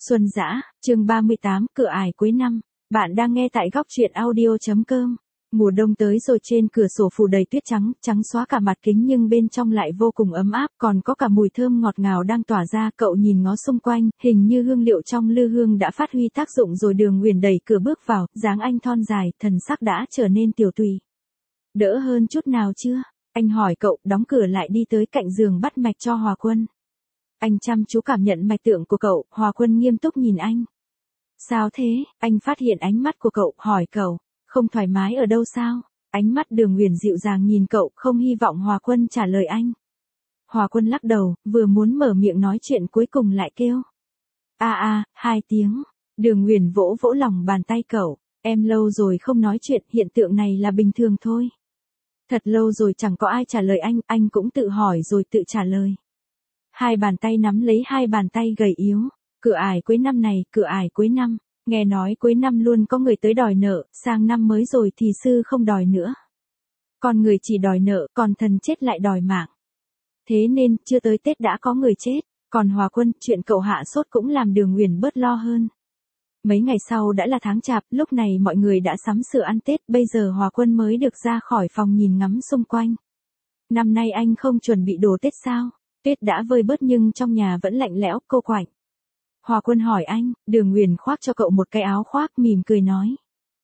Xuân Dã, chương 38, cửa ải cuối năm. Bạn đang nghe tại góc truyện audio.com. Mùa đông tới rồi, trên cửa sổ phủ đầy tuyết trắng, trắng xóa cả mặt kính nhưng bên trong lại vô cùng ấm áp, còn có cả mùi thơm ngọt ngào đang tỏa ra. Cậu nhìn ngó xung quanh, hình như hương liệu trong lư hương đã phát huy tác dụng rồi. Đường Uyển đẩy cửa bước vào, dáng anh thon dài, thần sắc đã trở nên tiểu tùy. Đỡ hơn chút nào chưa? Anh hỏi cậu, đóng cửa lại đi tới cạnh giường bắt mạch cho Hòa Quân. Anh chăm chú cảm nhận mạch tượng của cậu, Hòa Quân nghiêm túc nhìn anh. Sao thế? Anh phát hiện ánh mắt của cậu, hỏi cậu, không thoải mái ở đâu sao? Ánh mắt Đường Uyển dịu dàng nhìn cậu, không hy vọng Hòa Quân trả lời anh. Hòa Quân lắc đầu, vừa muốn mở miệng nói chuyện cuối cùng lại kêu. Hai tiếng. Đường Uyển vỗ vỗ lòng bàn tay cậu, em lâu rồi không nói chuyện, hiện tượng này là bình thường thôi. Thật lâu rồi chẳng có ai trả lời anh cũng tự hỏi rồi tự trả lời. Hai bàn tay nắm lấy hai bàn tay gầy yếu. Cửa ải cuối năm này, cửa ải cuối năm. Nghe nói cuối năm luôn có người tới đòi nợ, sang năm mới rồi thì sư không đòi nữa. Con người chỉ đòi nợ, còn thần chết lại đòi mạng. Thế nên, chưa tới Tết đã có người chết. Còn Hòa Quân, chuyện cậu hạ sốt cũng làm Đường Uyển bớt lo hơn. Mấy ngày sau đã là tháng Chạp, lúc này mọi người đã sắm sửa ăn Tết, bây giờ Hòa Quân mới được ra khỏi phòng nhìn ngắm xung quanh. Năm nay anh không chuẩn bị đồ Tết sao? Tuyết đã vơi bớt nhưng trong nhà vẫn lạnh lẽo, cô quạnh. Hòa Quân hỏi anh, Đường Uyển khoác cho cậu một cái áo khoác, mỉm cười nói.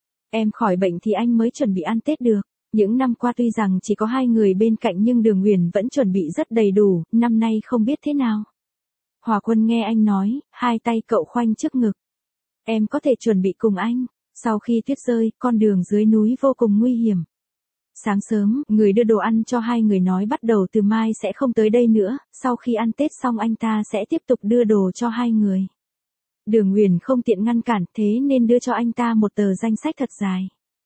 Em khỏi bệnh thì anh mới chuẩn bị ăn Tết được. Những năm qua tuy rằng chỉ có hai người bên cạnh nhưng Đường Uyển vẫn chuẩn bị rất đầy đủ, năm nay không biết thế nào. Hòa Quân nghe anh nói, hai tay cậu khoanh trước ngực. Em có thể chuẩn bị cùng anh. Sau khi tuyết rơi, con đường dưới núi vô cùng nguy hiểm. Sáng sớm, người đưa đồ ăn cho hai người nói bắt đầu từ mai sẽ không tới đây nữa, sau khi ăn Tết xong anh ta sẽ tiếp tục đưa đồ cho hai người. Đường Uyển không tiện ngăn cản, thế nên đưa cho anh ta một tờ danh sách thật dài.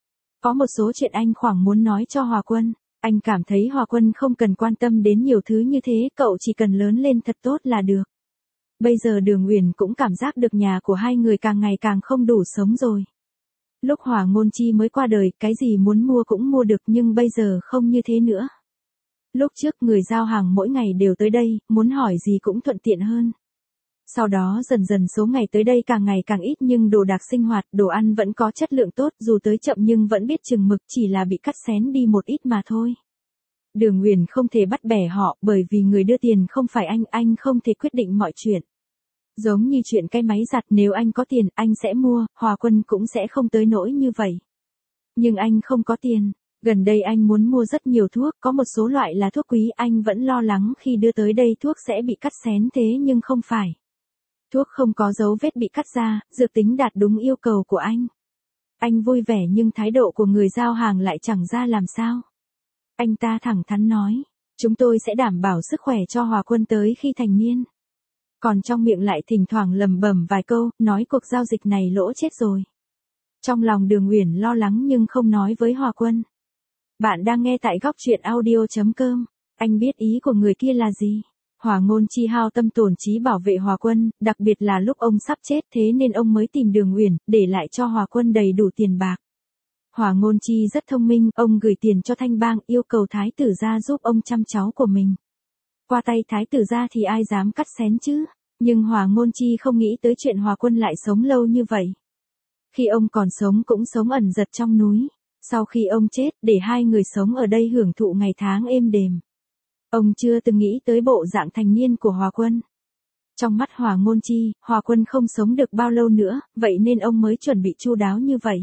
Có một số chuyện anh khoảng muốn nói cho Hòa Quân. Anh cảm thấy Hòa Quân không cần quan tâm đến nhiều thứ như thế, cậu chỉ cần lớn lên thật tốt là được. Bây giờ Đường Uyển cũng cảm giác được nhà của hai người càng ngày càng không đủ sống rồi. Lúc Hòa Ngôn Chi mới qua đời, cái gì muốn mua cũng mua được nhưng bây giờ không như thế nữa. Lúc trước người giao hàng mỗi ngày đều tới đây, muốn hỏi gì cũng thuận tiện hơn. Sau đó dần dần số ngày tới đây càng ngày càng ít nhưng đồ đạc sinh hoạt, đồ ăn vẫn có chất lượng tốt, dù tới chậm nhưng vẫn biết chừng mực, chỉ là bị cắt xén đi một ít mà thôi. Đường Uyển không thể bắt bẻ họ, bởi vì người đưa tiền không phải anh không thể quyết định mọi chuyện. Giống như chuyện cái máy giặt, nếu anh có tiền, anh sẽ mua, Hòa Quân cũng sẽ không tới nỗi như vậy. Nhưng anh không có tiền. Gần đây anh muốn mua rất nhiều thuốc, có một số loại là thuốc quý, anh vẫn lo lắng khi đưa tới đây thuốc sẽ bị cắt xén, thế nhưng không phải. Thuốc không có dấu vết bị cắt ra, dược tính đạt đúng yêu cầu của anh. Anh vui vẻ nhưng thái độ của người giao hàng lại chẳng ra làm sao. Anh ta thẳng thắn nói, chúng tôi sẽ đảm bảo sức khỏe cho Hòa Quân tới khi thành niên. Còn trong miệng lại thỉnh thoảng lẩm bẩm vài câu, nói cuộc giao dịch này lỗ chết rồi. Trong lòng Đường Uyển lo lắng nhưng không nói với Hòa Quân. Bạn đang nghe tại góc truyện audio.com. Anh biết ý của người kia là gì. Hòa Ngôn Chi hao tâm tổn trí bảo vệ Hòa Quân, đặc biệt là lúc ông sắp chết, thế nên ông mới tìm Đường Uyển, để lại cho Hòa Quân đầy đủ tiền bạc. Hòa Ngôn Chi rất thông minh, ông gửi tiền cho Thanh Bang, yêu cầu thái tử gia giúp ông chăm cháu của mình. Qua tay thái tử gia thì ai dám cắt xén chứ, nhưng Hòa Ngôn Chi không nghĩ tới chuyện Hòa Quân lại sống lâu như vậy. Khi ông còn sống cũng sống ẩn giật trong núi, sau khi ông chết, để hai người sống ở đây hưởng thụ ngày tháng êm đềm. Ông chưa từng nghĩ tới bộ dạng thành niên của Hòa Quân. Trong mắt Hòa Ngôn Chi, Hòa Quân không sống được bao lâu nữa, vậy nên ông mới chuẩn bị chu đáo như vậy.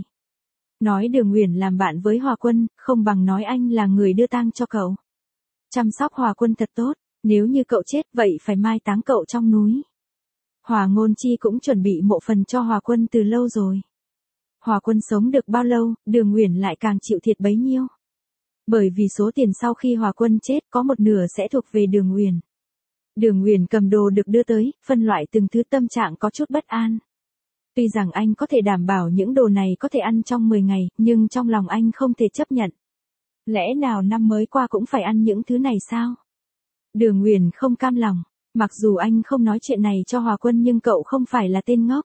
Nói Đường Uyển làm bạn với Hòa Quân, không bằng nói anh là người đưa tang cho cậu. Chăm sóc Hòa Quân thật tốt, nếu như cậu chết vậy phải mai táng cậu trong núi. Hòa Ngôn Chi cũng chuẩn bị mộ phần cho Hòa Quân từ lâu rồi. Hòa Quân sống được bao lâu, Đường Uyển lại càng chịu thiệt bấy nhiêu. Bởi vì số tiền sau khi Hòa Quân chết có một nửa sẽ thuộc về Đường Uyển. Đường Uyển cầm đồ được đưa tới, phân loại từng thứ, tâm trạng có chút bất an. Tuy rằng anh có thể đảm bảo những đồ này có thể ăn trong 10 ngày, nhưng trong lòng anh không thể chấp nhận. Lẽ nào năm mới qua cũng phải ăn những thứ này sao? Đường Uyển không cam lòng, mặc dù anh không nói chuyện này cho Hòa Quân nhưng cậu không phải là tên ngốc.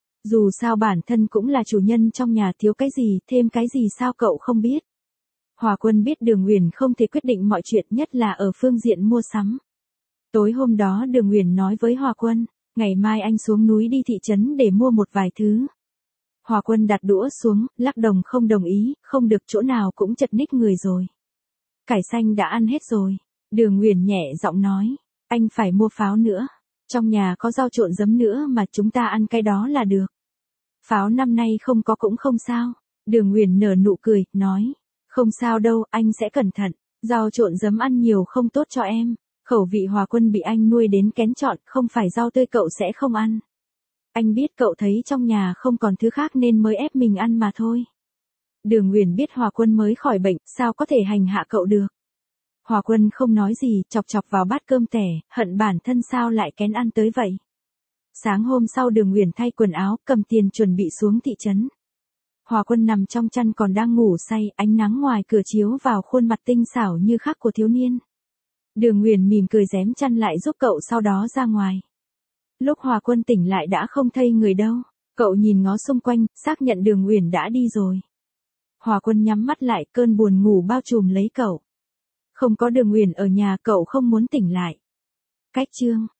Dù sao bản thân cũng là chủ nhân trong nhà, thiếu cái gì, thêm cái gì sao cậu không biết. Hòa Quân biết Đường Uyển không thể quyết định mọi chuyện, nhất là ở phương diện mua sắm. Tối hôm đó Đường Uyển nói với Hòa Quân, Ngày mai anh xuống núi đi thị trấn để mua một vài thứ. Hòa Quân đặt đũa xuống, lắc đầu không đồng ý, không được, chỗ nào cũng chật ních người rồi. Cải xanh đã ăn hết rồi. Đường Uyển nhẹ giọng nói, anh phải mua pháo nữa. Trong nhà có rau trộn giấm nữa mà, chúng ta ăn cái đó là được. Pháo năm nay không có cũng không sao. Đường Uyển nở nụ cười, nói, không sao đâu, anh sẽ cẩn thận. Rau trộn giấm ăn nhiều không tốt cho em. Khẩu vị Hòa Quân bị anh nuôi đến kén chọn, không phải rau tươi cậu sẽ không ăn. Anh biết cậu thấy trong nhà không còn thứ khác nên mới ép mình ăn mà thôi. Đường Uyển biết Hòa Quân mới khỏi bệnh, sao có thể hành hạ cậu được. Hòa Quân không nói gì, chọc chọc vào bát cơm tẻ, hận bản thân sao lại kén ăn tới vậy. Sáng hôm sau Đường Uyển thay quần áo, cầm tiền chuẩn bị xuống thị trấn. Hòa Quân nằm trong chăn còn đang ngủ say, ánh nắng ngoài cửa chiếu vào khuôn mặt tinh xảo như khắc của thiếu niên. Đường Uyển mỉm cười rém chăn lại giúp cậu, sau đó ra ngoài. Lúc Hòa Quân tỉnh lại đã không thấy người đâu. Cậu nhìn ngó xung quanh, xác nhận Đường Uyển đã đi rồi. Hòa Quân nhắm mắt lại, cơn buồn ngủ bao trùm lấy cậu. Không có Đường Uyển ở nhà, cậu không muốn tỉnh lại. Cách chương